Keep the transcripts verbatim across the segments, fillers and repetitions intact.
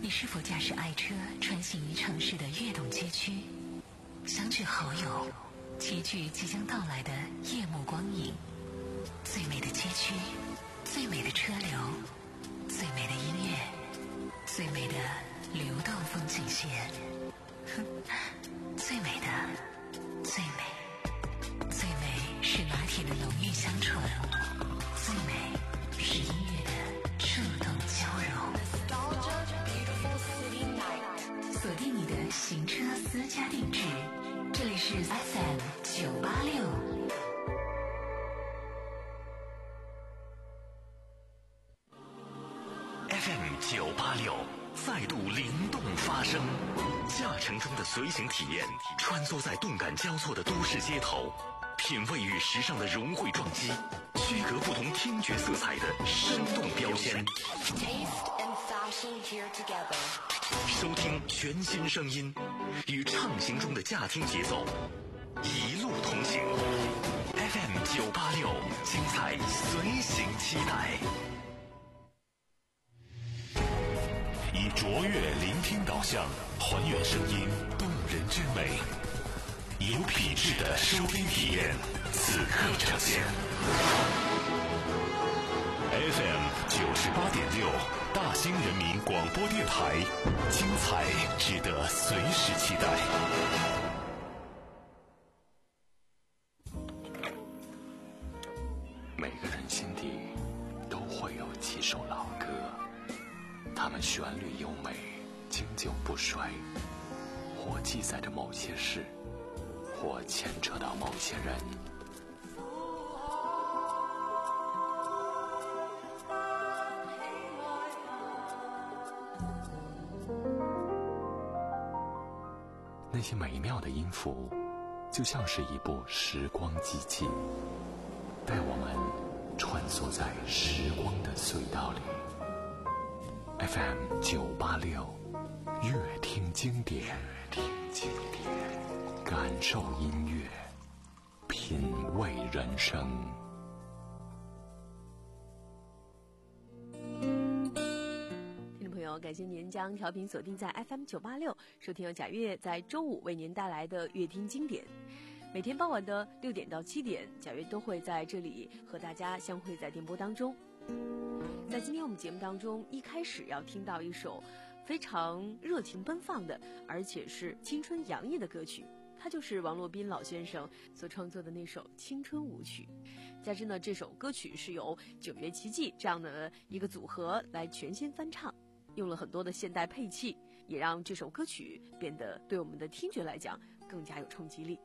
你是否驾驶爱车穿行于城市的跃动街区，相聚好友，齐聚即将到来的夜幕光影？最美的街区，最美的车流，最美的音乐，最美的流动风景线。哼，最美的，最美，最美是拿铁的浓郁香醇，最美是音乐的触动交融。锁定你的行车私家定制，这里是 F M 九八六。 F M 九八六再度灵动发声，驾乘中的随行体验，穿梭在动感交错的都市街头，品味与时尚的融汇撞击，区隔不同听觉色彩的生动标签。收听全新声音，与畅行中的驾听节奏，一路同行。F M 九八六，精彩随行期待。以卓越聆听导向，还原声音动人之美，有品质的收听体验，此刻呈现。F M 九十八点六，大兴人民广播电台，精彩值得随时期待。每个人心底都会有几首老歌，它们旋律优美，经久不衰，或记载着某些事，或牵扯到某些人。那些美妙的音符，就像是一部时光机器，带我们穿梭在时光的隧道里。F M 九八六，乐听经典，乐听经典，感受音乐，品味人生。 感谢您将调频锁定在 F M 九八六，收听由贾月在周五为您带来的乐听经典。每天傍晚的六点到七点，贾月都会在这里和大家相会在电波当中。在今天我们节目当中，一开始要听到一首非常热情奔放的，而且是青春洋溢的歌曲，它就是王洛宾老先生所创作的那首《青春舞曲》。加之呢，这首歌曲是由九月奇迹这样的一个组合来全新翻唱，用了很多的现代配器，也让这首歌曲变得对我们的听觉来讲更加有冲击力。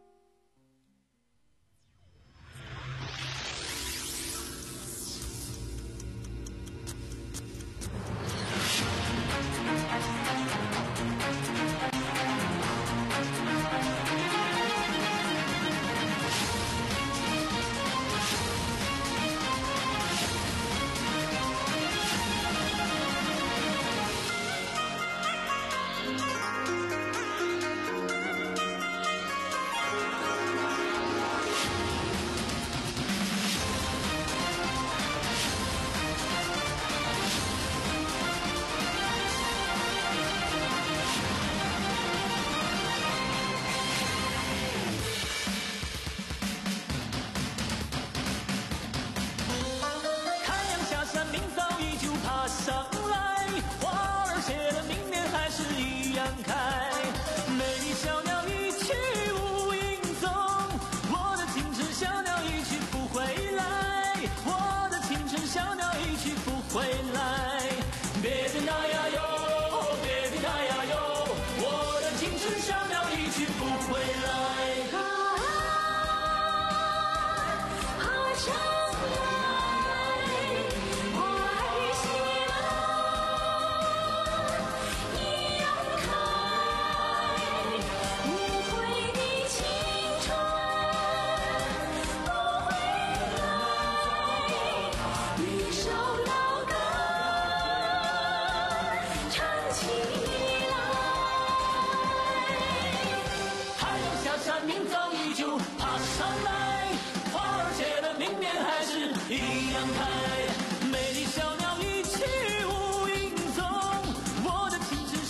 一样开，美丽小鸟一去无影踪，我的青春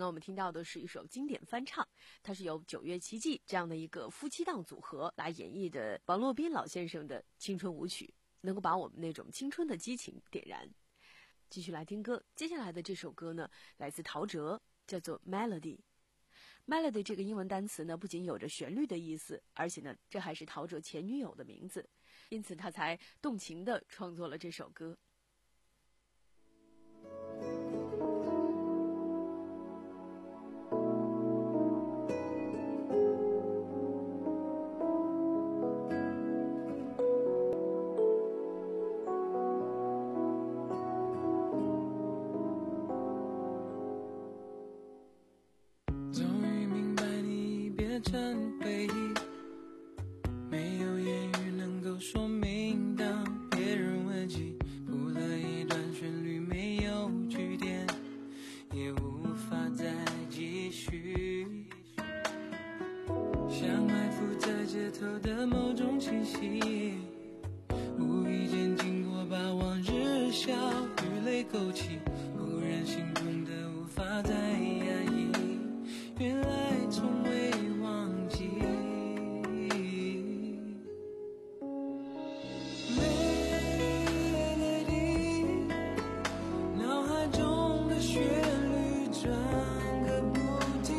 刚我们听到的是一首经典翻唱，它是由九月奇迹这样的一个夫妻档组合来演绎的王洛宾老先生的青春舞曲，能够把我们那种青春的激情点燃。继续来听歌，接下来的这首歌呢，来自陶喆，叫做 Melody。Melody 这个英文单词呢，不仅有着旋律的意思，而且呢，这还是陶喆前女友的名字，因此他才动情地创作了这首歌。 成回忆，没有言语能够说明。当别人问起，谱了一段旋律，没有句点，也无法再继续。像埋伏在街头的某种气息，无意间经过，把往日笑与泪勾起，忽然心中的无法再压抑，原来从未忘记。Melody， 脑海中的旋律转个不停，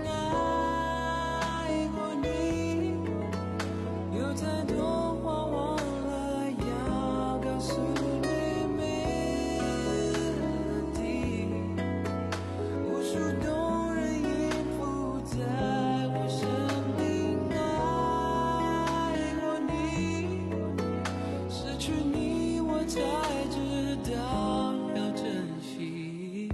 爱过你，有太多话忘了要告诉你。Melody， 无数动人音符在我生命，爱过你，失去你我才知道要珍惜。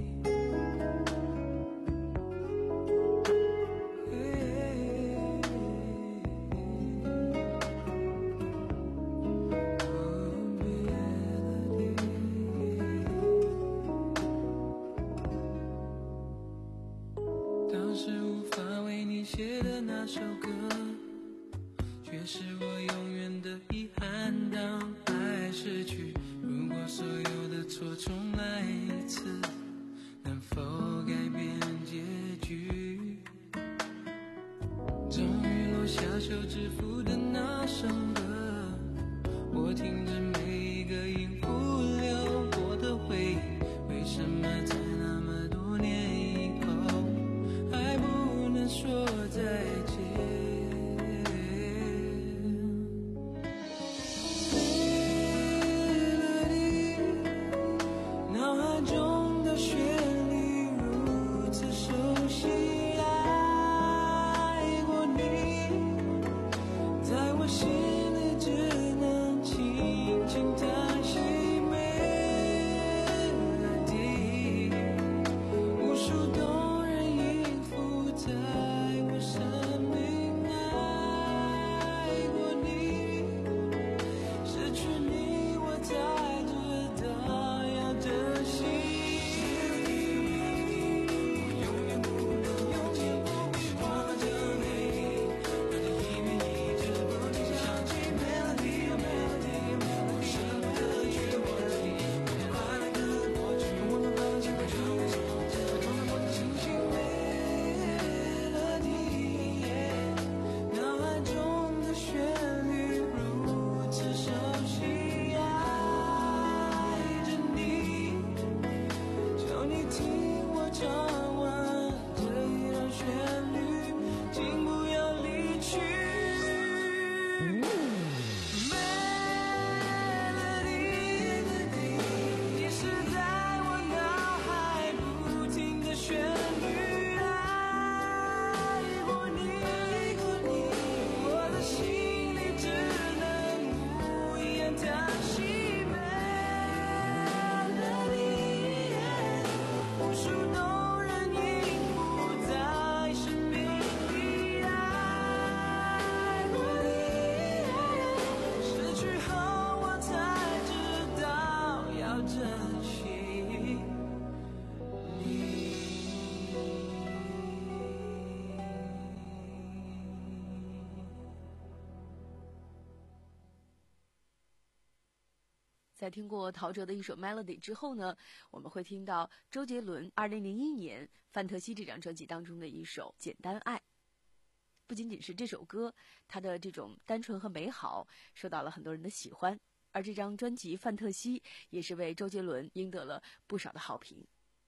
当时无法为你写的那首歌，却是我永远的遗憾。当爱逝去，如果所有的错重来一次，能否改变结局？终于落下手指符的那首歌，我听着每一个音符流过的回忆，为什么在那么多年以后还不能说再见？Melody， 脑海中的旋律如此熟悉，爱过你，在我心里只能轻在听过陶喆的一首 Melody 之后呢，我们会听到周杰伦二零零一年《范特西》这张专辑当中的一首《简单爱》。不仅仅是这首歌，它的这种单纯和美好受到了很多人的喜欢，而这张专辑《范特西》也是为周杰伦赢得了不少的好评。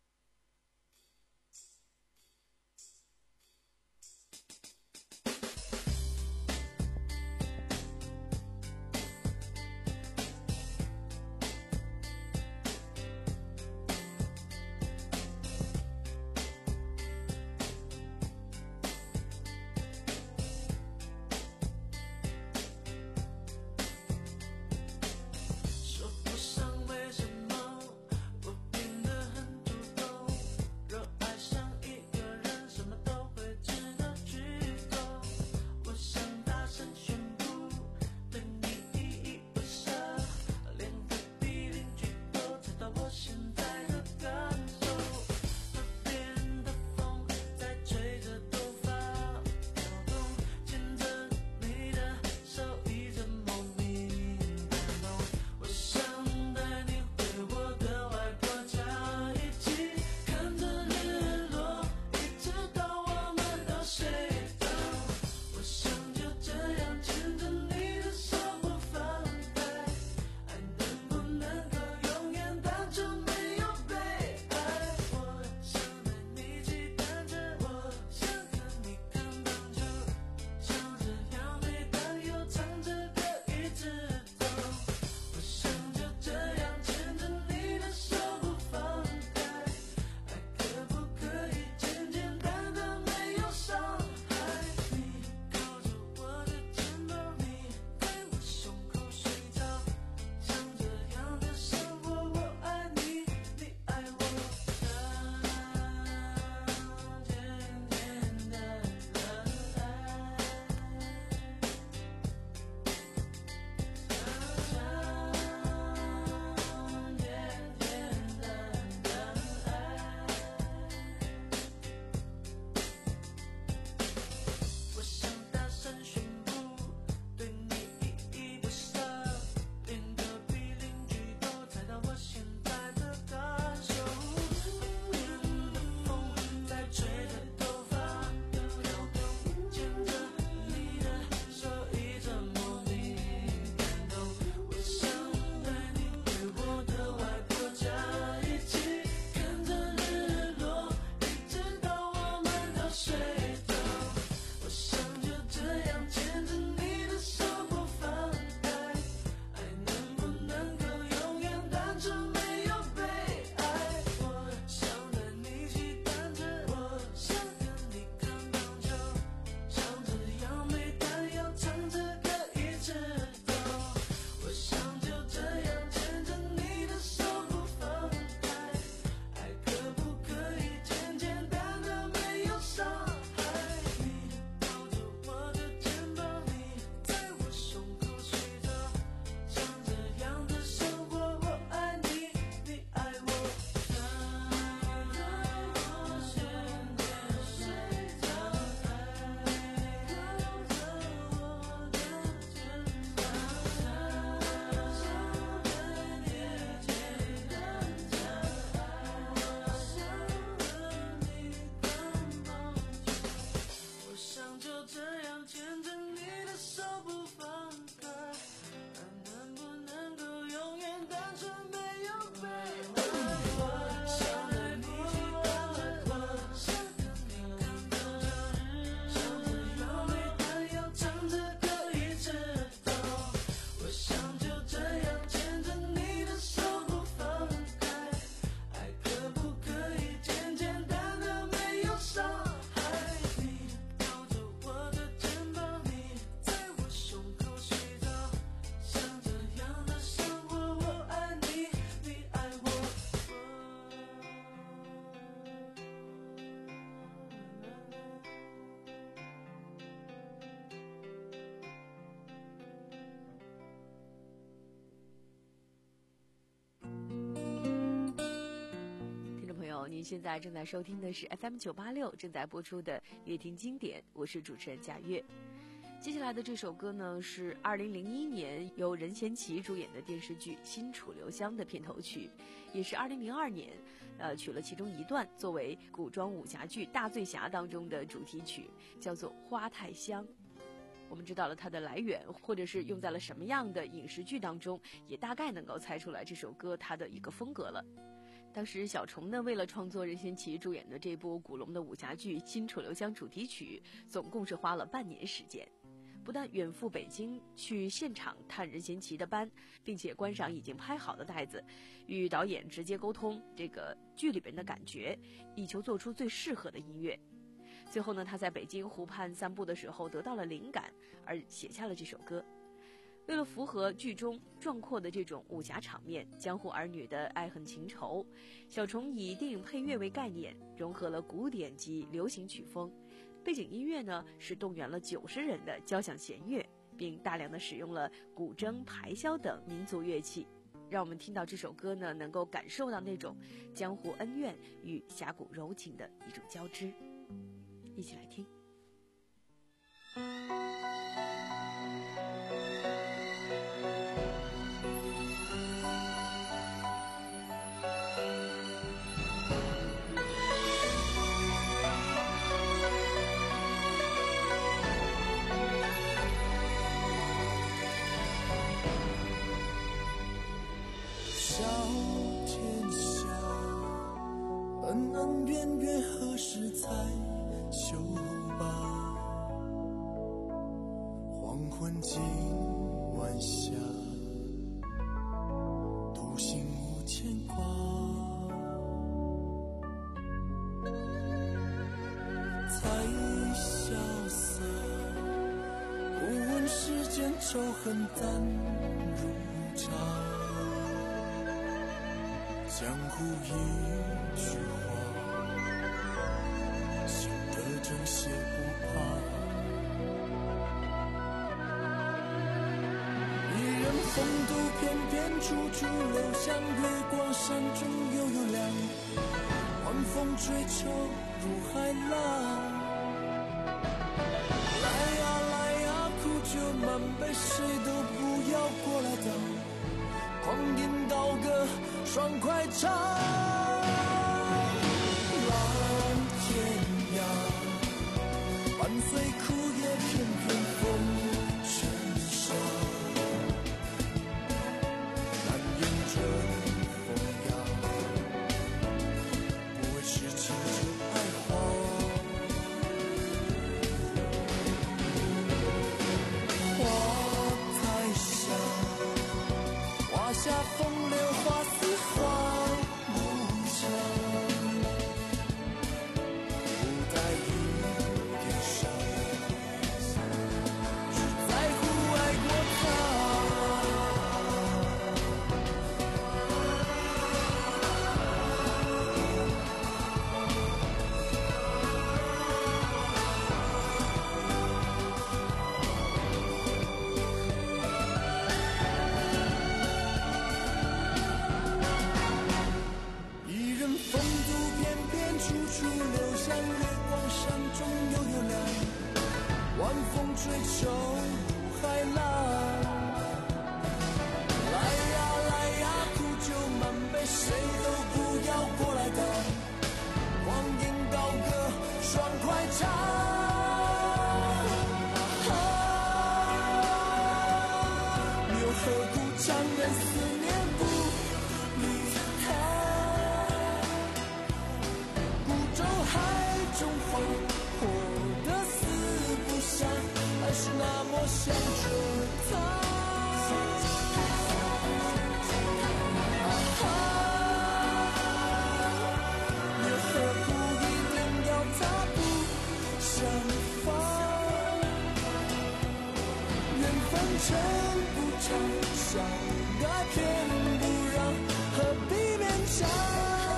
您现在正在收听的是 F M 九八六正在播出的乐听经典，我是主持人贾月。 接下来的这首歌呢，是二零零一年由任贤齐主演的电视剧《新楚留香》的片头曲，也是二零零二年，呃，取了其中一段作为古装武侠剧《大醉侠》当中的主题曲，叫做《花太香》。我们知道了它的来源，或者是用在了什么样的影视剧当中，也大概能够猜出来这首歌它的一个风格了。当时小虫呢，为了创作任贤齐主演的这部古龙的武侠剧《新楚留香》主题曲，总共是花了半年时间。不但远赴北京去现场探任贤齐的班，并且观赏已经拍好的带子，与导演直接沟通这个剧里边的感觉，以求做出最适合的音乐。最后呢，他在北京湖畔散步的时候得到了灵感，而写下了这首歌。为了符合剧中壮阔的这种武侠场面，江湖儿女的爱恨情仇，小虫以电影配乐为概念，融合了古典及流行曲风。背景音乐呢是动员了九十人的交响弦乐，并大量的使用了古筝、排箫等民族乐器，让我们听到这首歌呢，能够感受到那种江湖恩怨与侠骨柔情的一种交织。一起来听。 恩恩怨怨何时才休罢？黄昏今晚霞，独行无牵挂。才萧瑟，不问世间仇恨淡如茶。江湖一句话，心得正邪不怕。一人风度翩翩，处处留香。月光山中悠悠亮，晚风追愁如海浪。来呀来呀，苦酒满杯，谁都不要过来当。狂饮高歌，爽快唱，蓝天涯，伴随苦叶片片风尘沙，难言春风雅，不为痴情就爱花。花太香，花下风流花似花无常，不带一点伤，只在乎爱过他。晚风追愁如海浪，来呀来呀，苦酒满杯，谁都不要过来当。光阴高歌，爽快唱，啊，又何苦强忍思念不离开？孤舟海中花，活得死不下，还是那么想着他。啊，也何苦一定要他不相放？缘分真不长，相爱偏不让，何必勉强？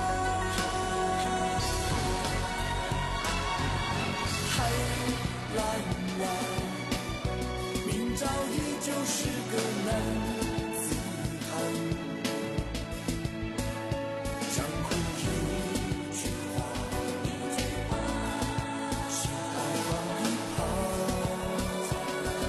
蓝蓝，明朝依旧是个男子汉。江湖一句话，只爱往一旁。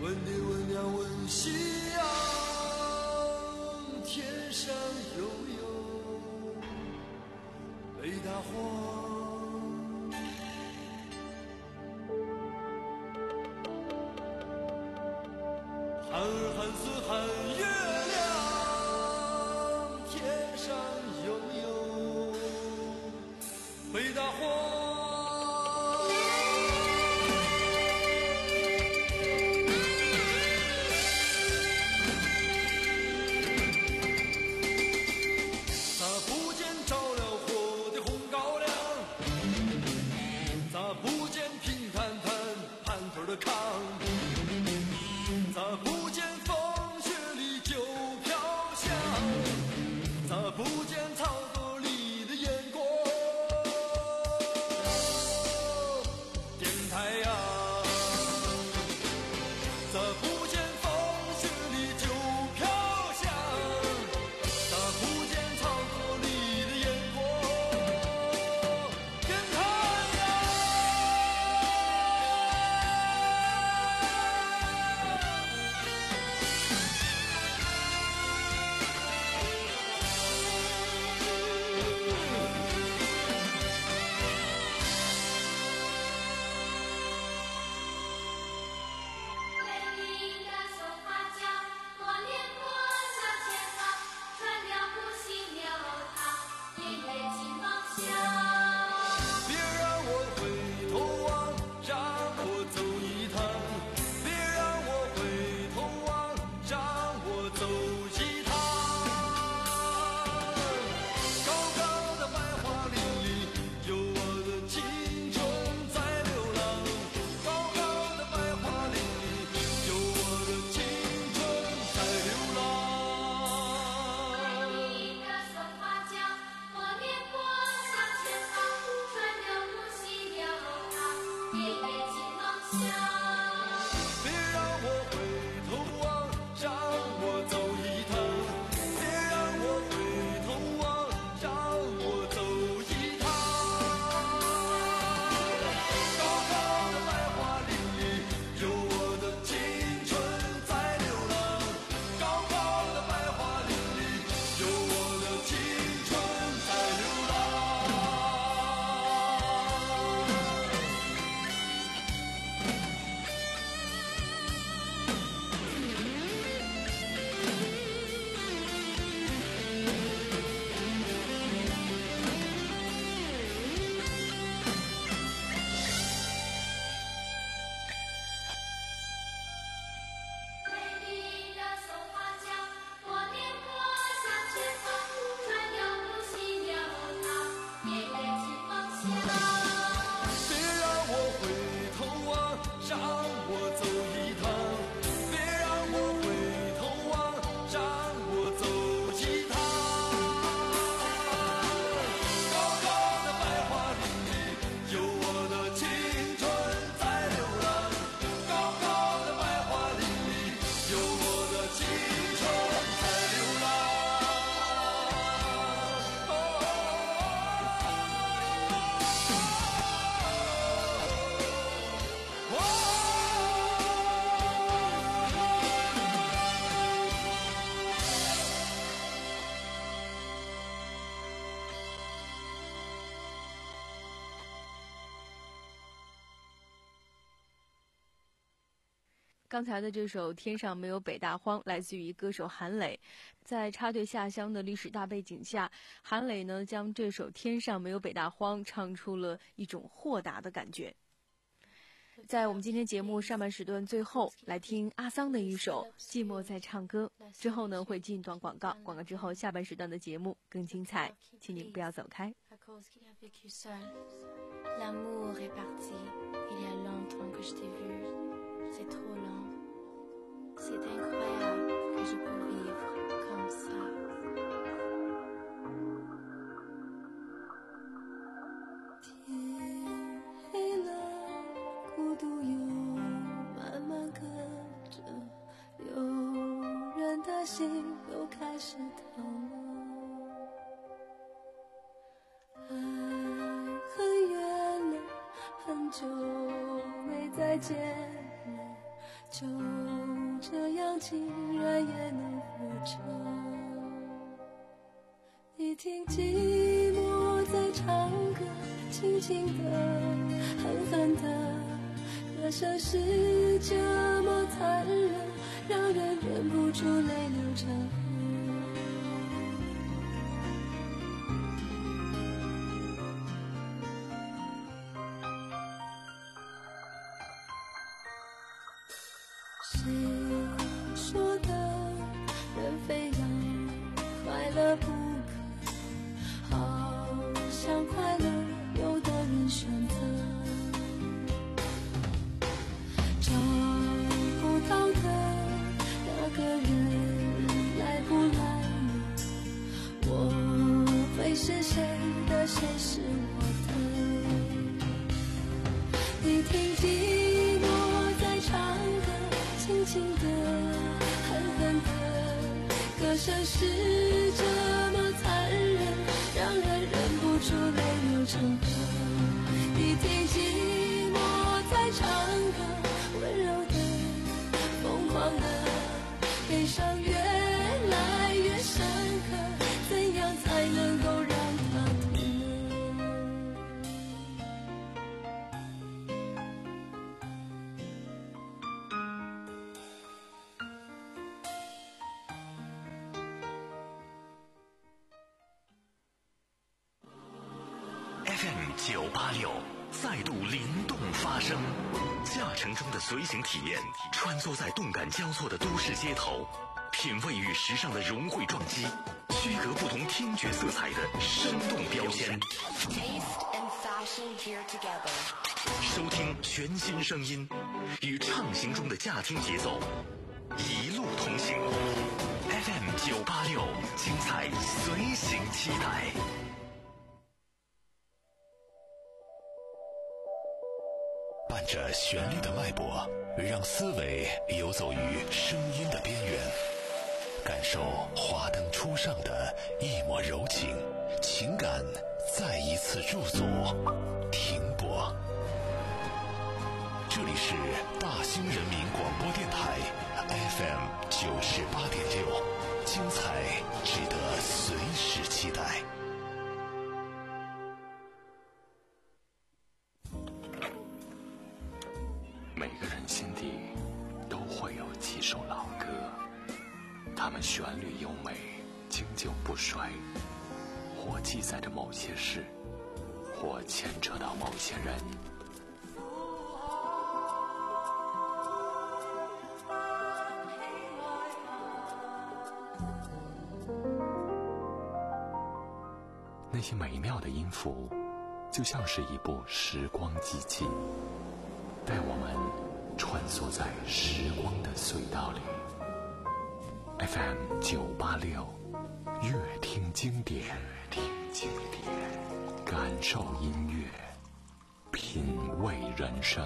问天问娘问夕阳，天上悠悠北大荒，孩儿寒岁寒月亮，天上悠悠北大荒。炕，咋不见风雪里就飘香？咋不见草垛里的烟锅点太阳？咋不见风雪里就飘香？咋不见草垛里的烟锅点太阳？ 刚才的这首《天上没有北大荒》来自于歌手韩磊。在插队下乡的历史大背景下，韩磊呢将这首《天上没有北大荒》唱出了一种豁达的感觉。在我们今天节目上半时段最后，来听阿桑的一首《寂寞在唱歌》，之后呢会进一段广告，广告之后下半时段的节目更精彩，请您不要走开。 L'amour est parti, il y a longtemps que je t'ai vu, c'est trop lent, c'est incroyable que je peux vivre comme ça. 天黑了，孤独又慢慢跟着，有人的心又开始疼了。很久没再见了， 就这样竟然也能活着。你听寂寞在唱歌，轻轻的，狠狠的，歌声是这么残忍，让人忍不住泪流成河。谁说的人非要快乐不可，好像快乐有的人选择找不到的那个人来不来呢？我会是谁的，谁是我的？你听寂寞在唱歌，轻轻的，狠狠的，歌声是这么残忍，让人忍不住泪流成河。你听寂寞在唱歌，温柔的，疯狂的，悲伤越来越深刻，怎样才能够让它停？ F M 九八六再度灵动发声，驾乘中的随行体验，穿梭在动感交错的都市街头，品味与时尚的融汇撞击，区隔不同听觉色彩的生动标签。 Taste and fashion here together. 收听全新声音，与畅行中的驾听节奏，一路同行。F M 九八六，精彩随行期待。伴着旋律的脉搏，让思维游走于声音的边缘，感受华灯初上的一抹柔情，情感再一次驻足停泊。这里是大兴人民广播电台 F M 九十八点六，精彩值得随时期待。每个人心底都会有几首老歌，它们旋律优美，经久不衰，或记载着某些事，或牵扯到某些人。那些美妙的音符，就像是一部时光机器，带我们穿梭在时光的隧道里。F M 九八六，乐听经典，听经典，感受音乐，品味人生。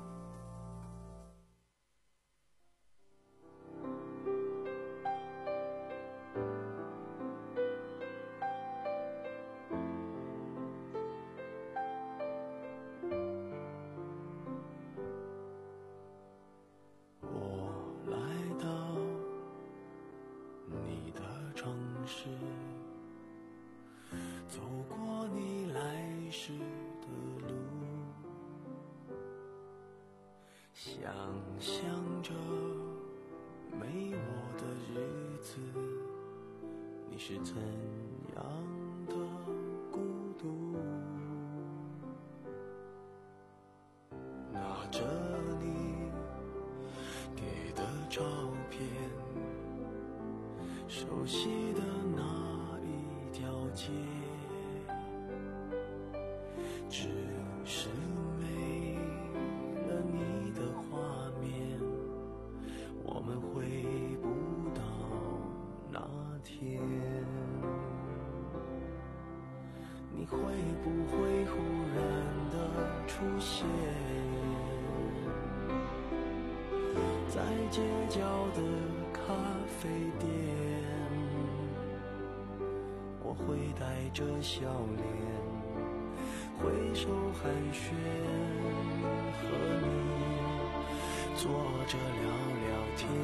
想象着没我的日子，你是怎样的孤独？拿着你给的照片，熟悉的那一条街，只是没了你的画面，我们回不到那天。你会不会忽然的出现在街角的咖啡店？我会带着笑脸挥手寒暄，和你坐着聊聊天。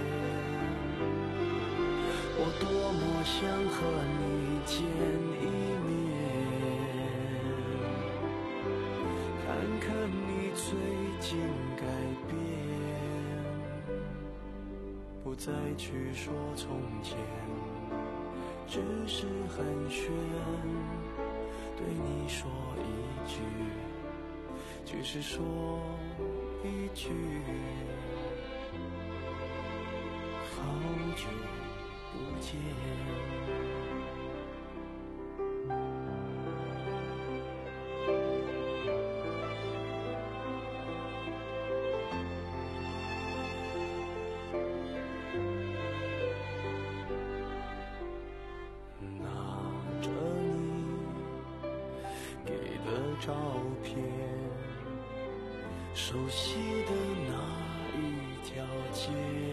我多么想和你见一面，看看你最近改变，不再去说从前，只是寒暄，对你说一句，只是说一句，好久不见。拿着你给的照片，熟悉的那一条街，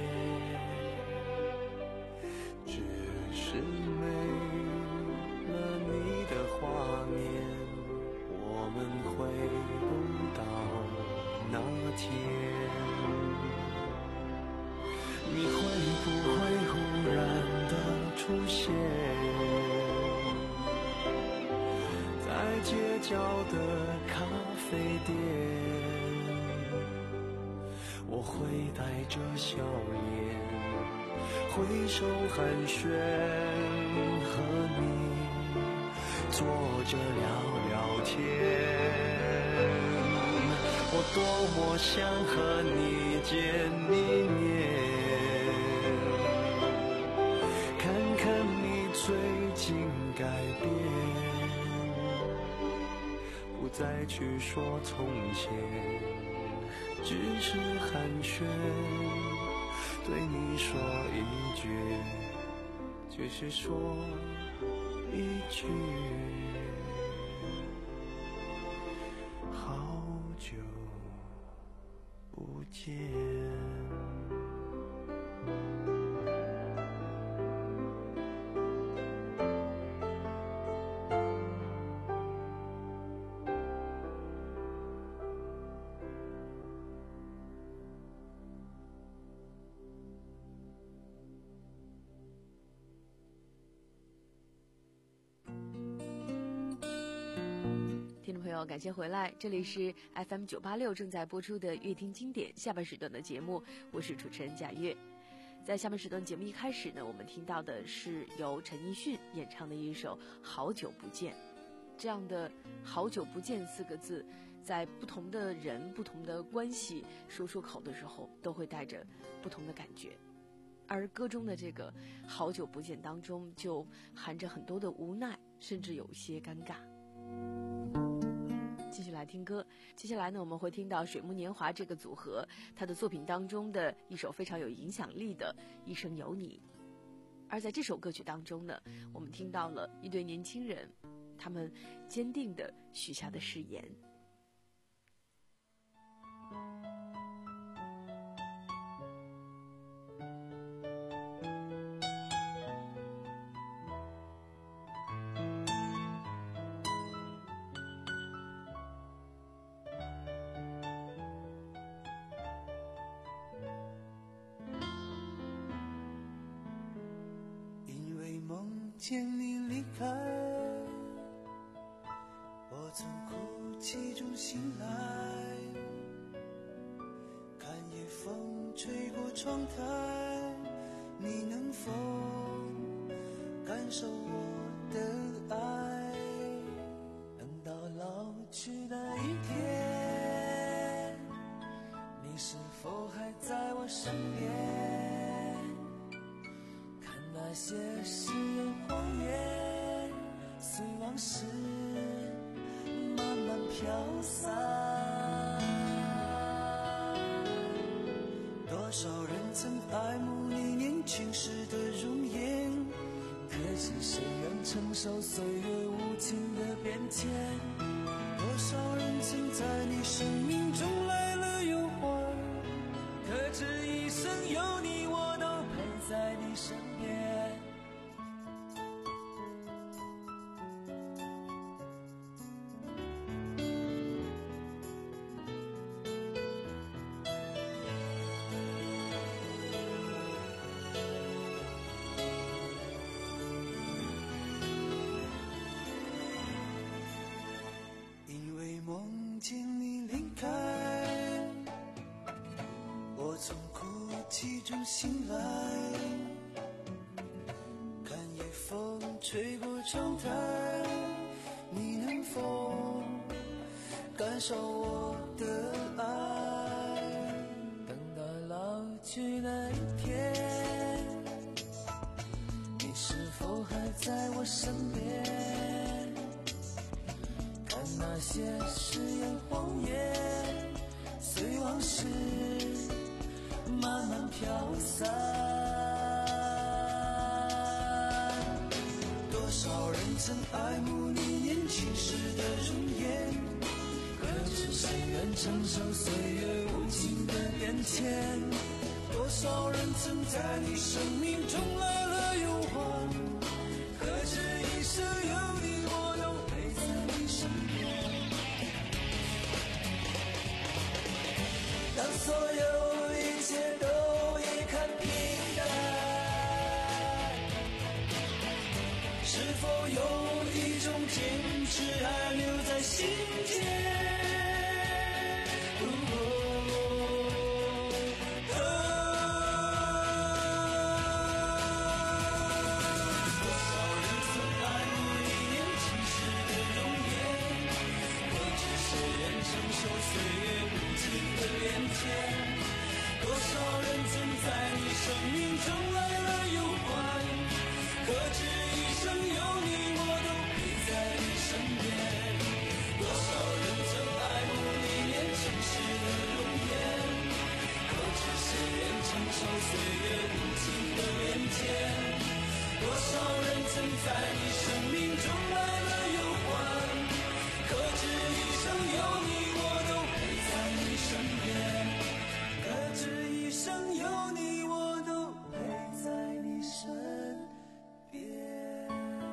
只是没了你的画面，我们回不到那天。你会不会忽然的出现在街角的咖啡店？我会带着笑脸挥手寒暄，和你坐着聊聊天。我多么想和你见一面，看看你最近改变，不再去说从前，只是寒暄，对你说一句，只是说一句，好久不见。 听众朋友，感谢回来，这里是 F M 九八六正在播出的乐听经典下半时段的节目，我是主持人贾月。在下半时段节目一开始呢，我们听到的是由陈奕迅演唱的一首《好久不见》。这样的好久不见四个字，在不同的人不同的关系说出口的时候，都会带着不同的感觉。而歌中的这个好久不见当中，就含着很多的无奈，甚至有些尴尬。继续来听歌，接下来呢，我们会听到水木年华这个组合他的作品当中的一首非常有影响力的《一生有你》。而在这首歌曲当中呢，我们听到了一对年轻人他们坚定地许下的誓言。 见你离开，我从哭泣中醒来，看夜风吹过窗台，你能否感受我的爱？等到老去那一天，你是否还在我身边？看那些誓言谎言，随往事慢慢飘散。多少人曾爱慕你年轻时的容颜，可是谁愿承受岁月无情的变迁？多少人曾在你生命中来了又还，可知一生有你，我都陪在你身边。 其中醒来，看夜风吹过窗台，你能否感受我的爱？等到老去那一天，你是否还在我身边？看那些誓言谎言，随往事慢慢飘散。多少人曾爱慕你年轻时的容颜，可知谁愿承受岁月无情的变迁？多少人曾在你生命中来了又还，可知一生有你我都陪在你身边。当所有一切都已看平淡，是否有一种坚持还留在心间？多少人曾在你生命中来了又还，可知一生有你我都陪在你身边。多少人曾爱慕你年轻时的容颜，可知谁愿承受岁月无情的变迁？多少人曾在你生命中来了又还，可知一生有你我都陪在你身边。可知一生有你我都陪在你身边。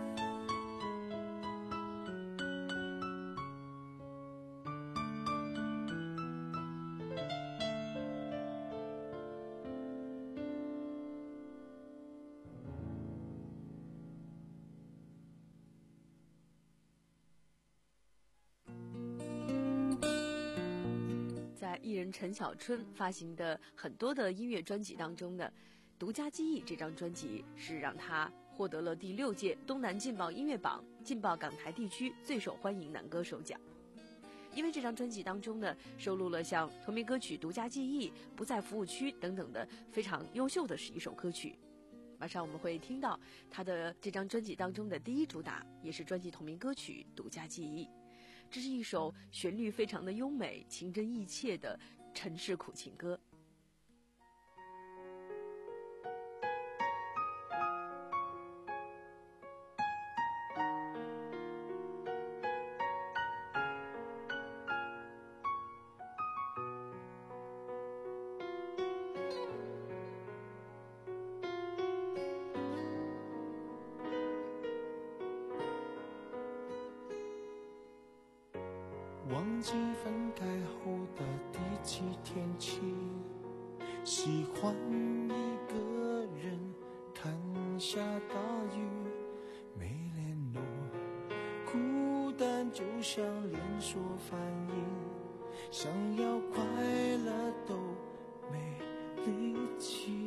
在艺人陈小春发行的很多的音乐专辑当中呢，独家记忆这张专辑是让他获得了第六届东南劲爆音乐榜劲爆港台地区最受欢迎男歌手奖。因为这张专辑当中呢，收录了像同名歌曲《独家记忆》、《不在服务区》等等的非常优秀的十一首歌曲。马上我们会听到他的这张专辑当中的第一主打，也是专辑同名歌曲《独家记忆》。这是一首旋律非常的优美、情真意切的城市苦情歌。 忘记分开后的第几天起，喜欢一个人看下大雨，没联络，孤单就像连锁反应，想要快乐都没力气，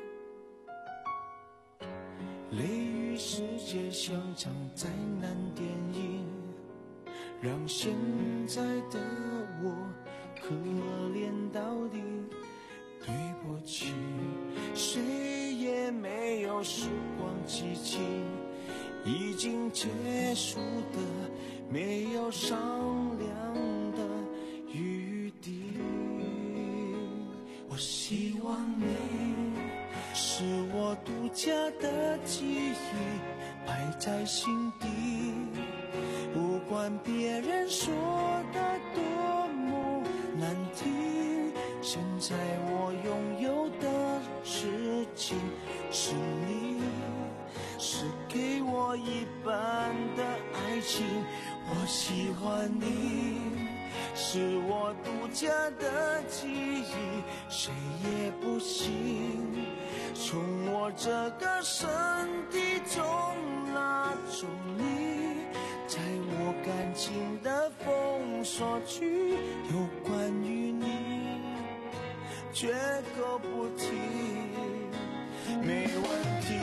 雷雨世界像场灾难电影，让现在的我可怜到底。对不起，谁也没有时光机器，已经结束的没有商量的余地。我希望你是我独家的记忆，摆在心底，不管别人说的多么难听，现在我拥有的事情是你，是给我一半的爱情。我喜欢你，是我独家的记忆，谁也不行从我这个身体中拿走你。在我感情的封锁区，有关于你绝口不提，没问题。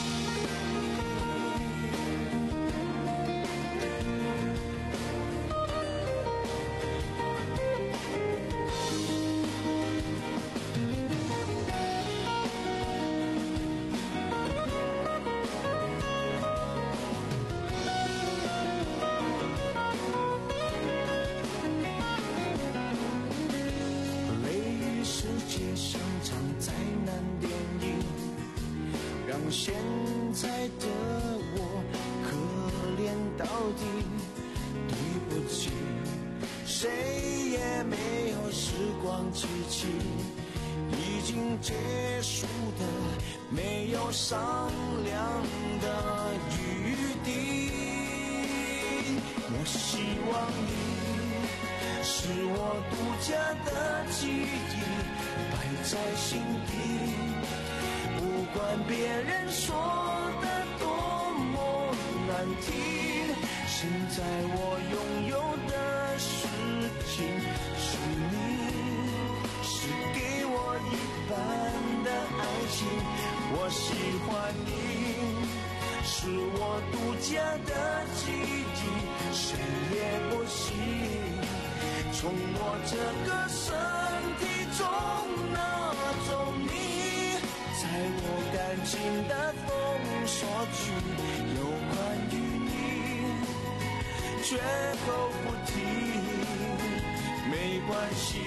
现在的我可怜到底，对不起，谁也没有时光机器，已经结束的没有商量的余地。我希望你是我独家的记忆，摆在心底，不管别人说的多么难听，现在我拥有的事情是你，是给我一半的爱情。我喜欢你，是我独家的记忆，谁也不行从我这个身体中拿走你。在我感情的封锁区，有关于你绝口不提，没关系。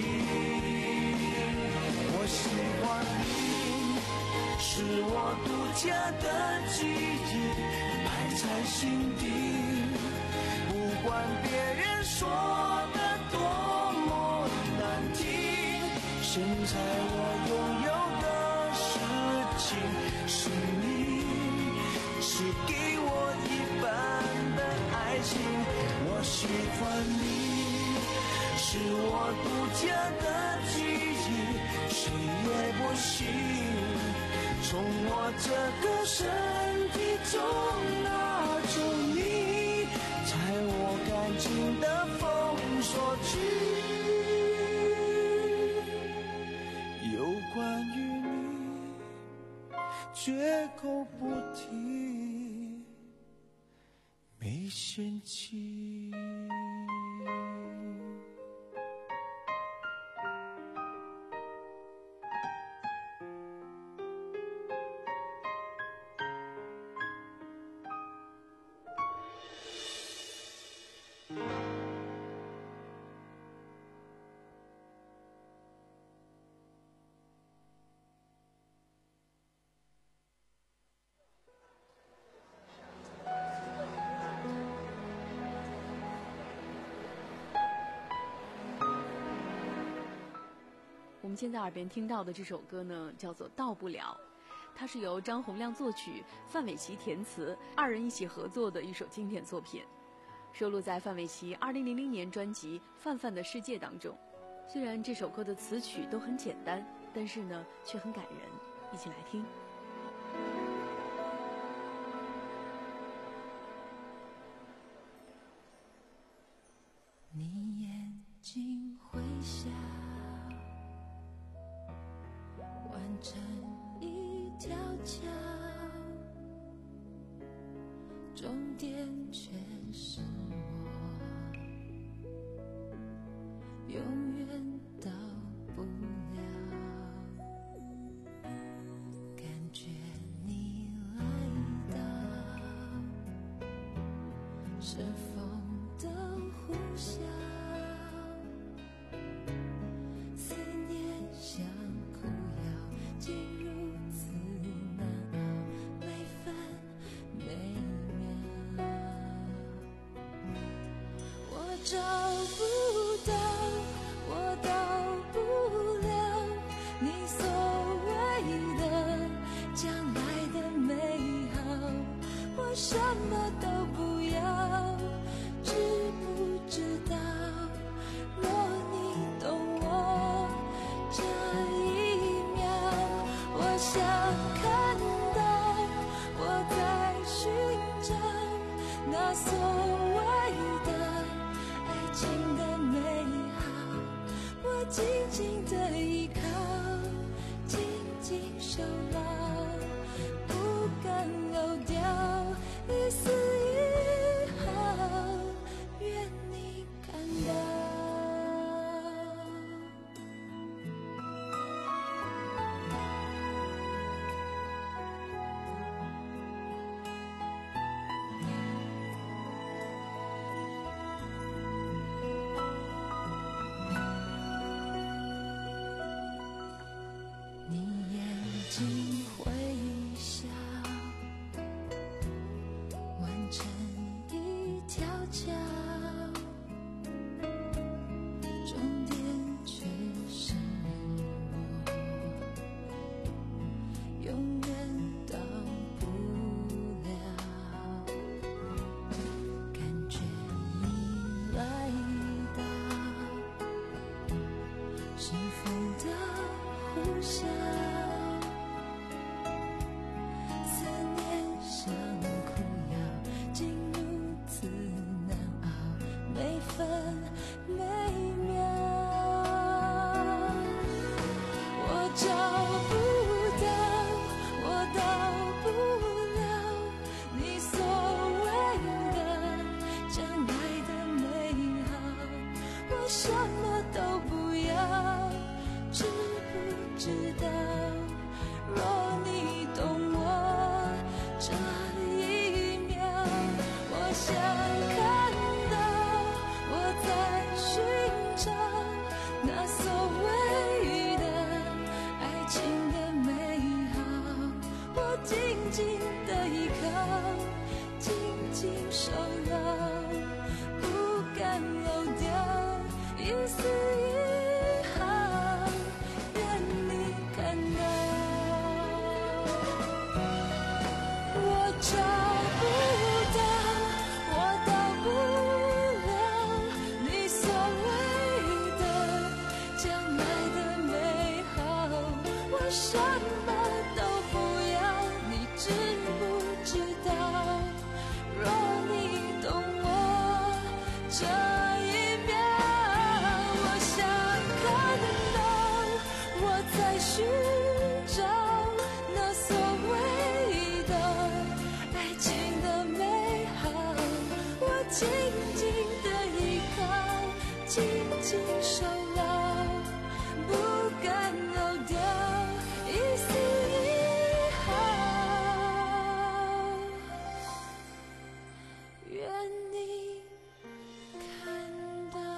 我喜欢你，是我独家的记忆，摆在心底，不管别人说的多么难听，现在我拥有是你，是给我一半的爱情。我喜欢你，是我独家的记忆，谁也不行从我这个身体中拿走你，在我感情的封锁区，有关于绝口不提，没嫌弃。 我们现在耳边听到的这首歌呢，叫做《到不了》，它是由张洪量作曲，范玮琪填词，二人一起合作的一首经典作品，收录在范玮琪二零零零年专辑《范范的世界》当中。虽然这首歌的词曲都很简单，但是呢，却很感人。一起来听。 你眼睛会笑，完成一条桥，终点却是我，永远到不了。感觉你来到，是风的呼啸，思念像苦药，竟如此难熬，每分每秒。我找不到，我到不了你所谓的将来的美好，我什么都不要，知不知道？若你懂我这一秒，我想看到我在寻找那所谓的爱情的美好，我静静的依靠。 不下，思念像苦药，竟如此难熬，每分每秒。我找不到，我到不了你所谓的将来的美好，我什么都不要，知不知道？若你懂我这一秒，我想看到我在寻找那所谓的爱情的美好，我紧紧的依靠，紧紧守牢，不敢漏掉一丝一毫，愿你看到。我找不到，我到不了你所谓的将来的美好，我什么都不要，你知不知道？若你懂我这一秒，我想看到我在寻找那所谓的爱情的美好，我紧紧的依靠，紧紧守牢，不敢漏掉一丝一毫，愿你看到。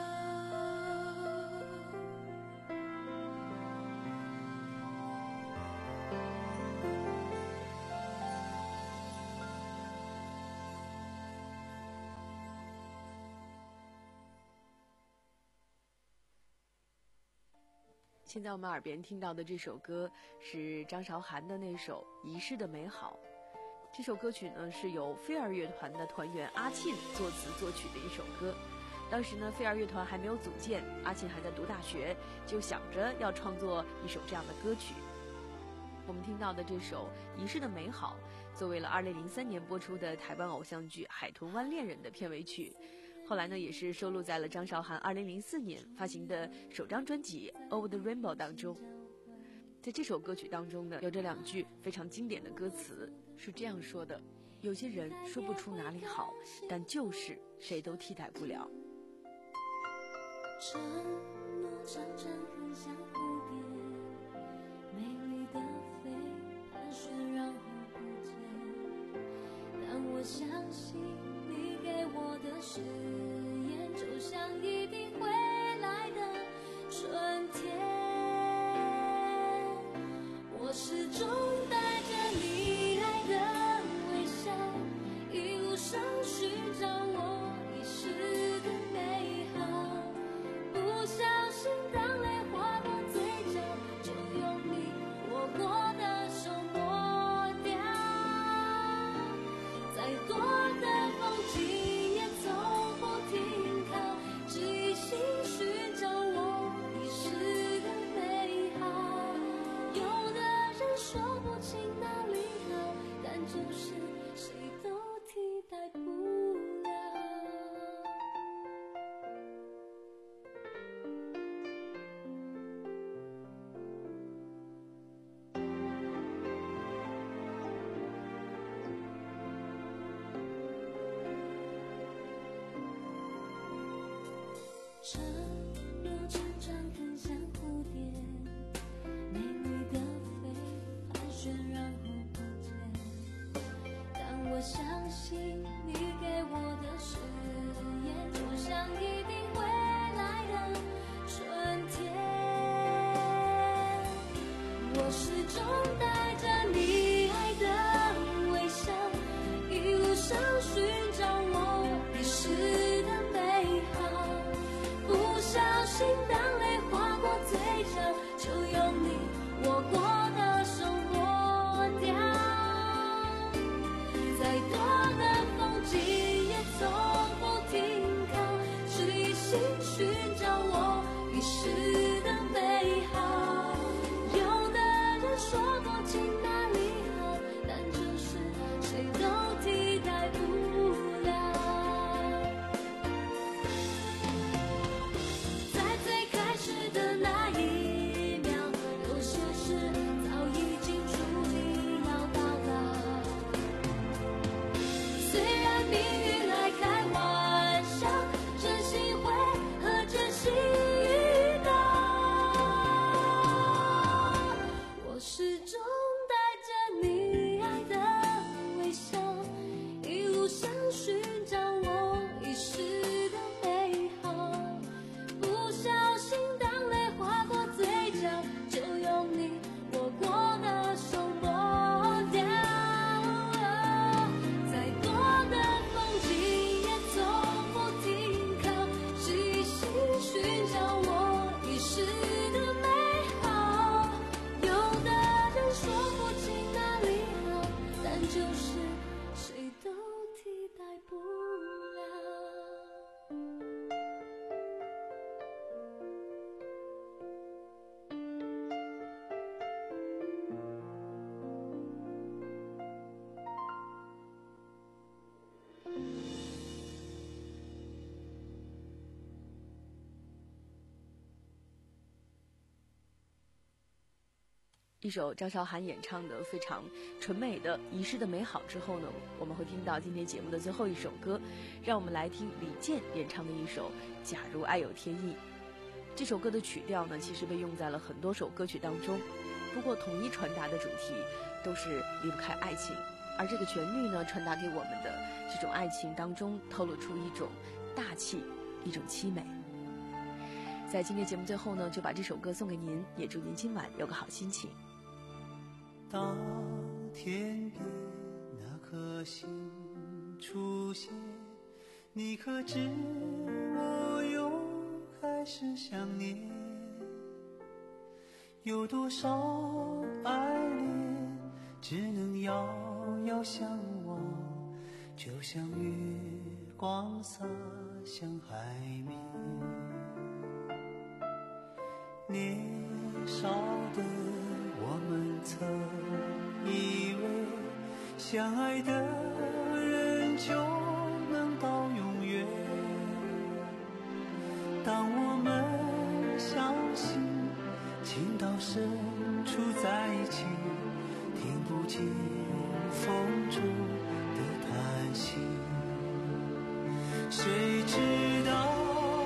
现在我们耳边听到的这首歌是张韶涵的那首《遗失的美好》。这首歌曲呢是由飞儿乐团的团员阿沁作词作曲的一首歌。当时呢飞儿乐团还没有组建，阿沁还在读大学，就想着要创作一首这样的歌曲。我们听到的这首《遗失的美好》作为了二零零三年播出的台湾偶像剧《海豚湾恋人》的片尾曲，后来呢也是收录在了张韶涵二零零四年发行的首张专辑《Over the Rainbow》当中。在这首歌曲当中呢，有着两句非常经典的歌词，是这样说的：有些人说不出哪里好，但就是谁都替代不了。 承诺常常很像蝴蝶，美丽的飞，盘旋然后不见。但我相信你给我的誓言，就像一定会来的春天。我始终带着你爱的微笑，一路上寻找我遗失的美好。不小心当泪划过嘴角，就用你握过的手抹掉。再多的风景也从不停靠，只一心寻找我遗失的美好。有的人说不清哪里好，但就是谁都替代不了。承诺常常很像蝴蝶，美丽的飞，盘旋然后不见。但我相信你给我的誓言，就像一定会来的春天。我始终带着你爱的微笑，一路上寻找我遗失的美好。不小心当泪划过嘴角，就用你握过的手抹掉。再多的风景也从不停靠，只一心寻找我遗失的美好。有一首张韶涵演唱的非常纯美的《遗失的美好》之后呢，我们会听到今天节目的最后一首歌，让我们来听李健演唱的一首《假如爱有天意》。这首歌的曲调呢，其实被用在了很多首歌曲当中，不过统一传达的主题都是离不开爱情，而这个旋律呢，传达给我们的这种爱情当中透露出一种大气，一种凄美。在今天节目最后呢，就把这首歌送给您，也祝您今晚有个好心情。 当天边那颗星出现，你可知我又开始想念？有多少爱恋只能遥遥相望，就像月光洒向海面。年少的我们曾以为相爱的人就能到永远，当我们相信情到深处在一起，听不见风中的叹息，谁知道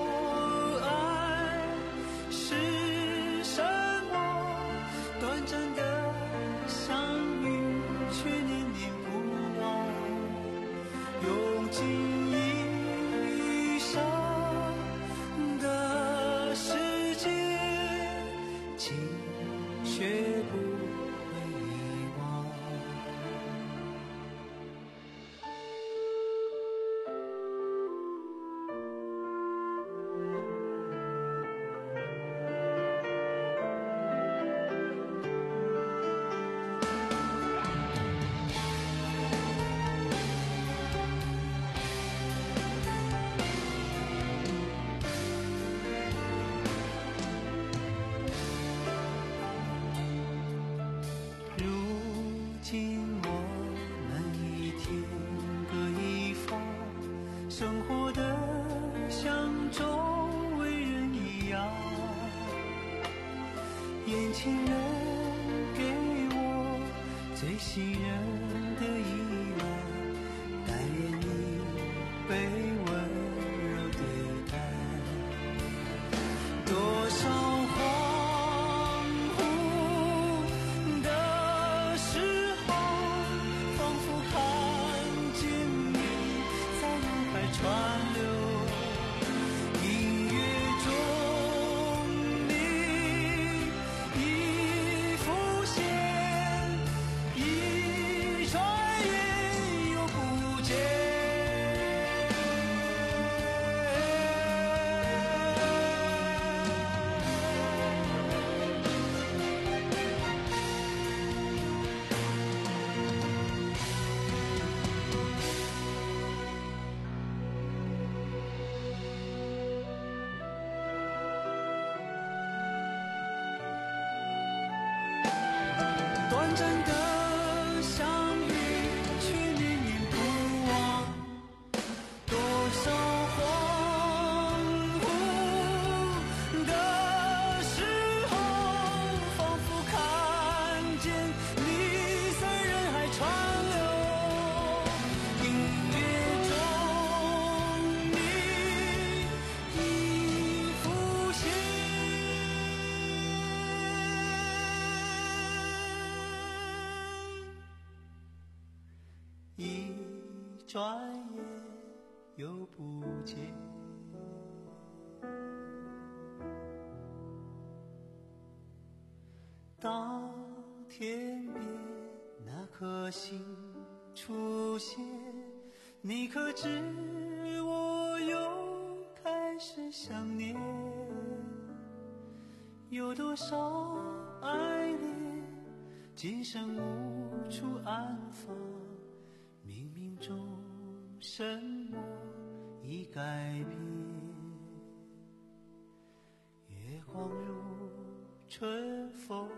眼前人给我最信任的依赖，但愿你被温柔对待。多少恍惚的时候，仿佛看见你在脑海川流。短暂的相遇，却念念不忘。多少恍惚的时候，仿佛看见你在人海川流。音乐中你已浮现。一转眼又不见，当天边那颗星出现，你可知我又开始想念？有多少爱恋今生无处安放，冥冥中什么已改变？月光如春风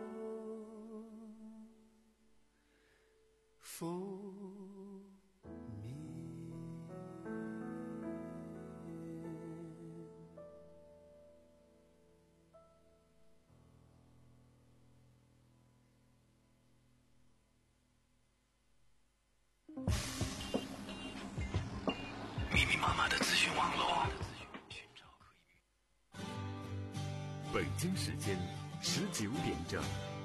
拂面。 密密麻麻的资讯网络。 北京时间十九点整。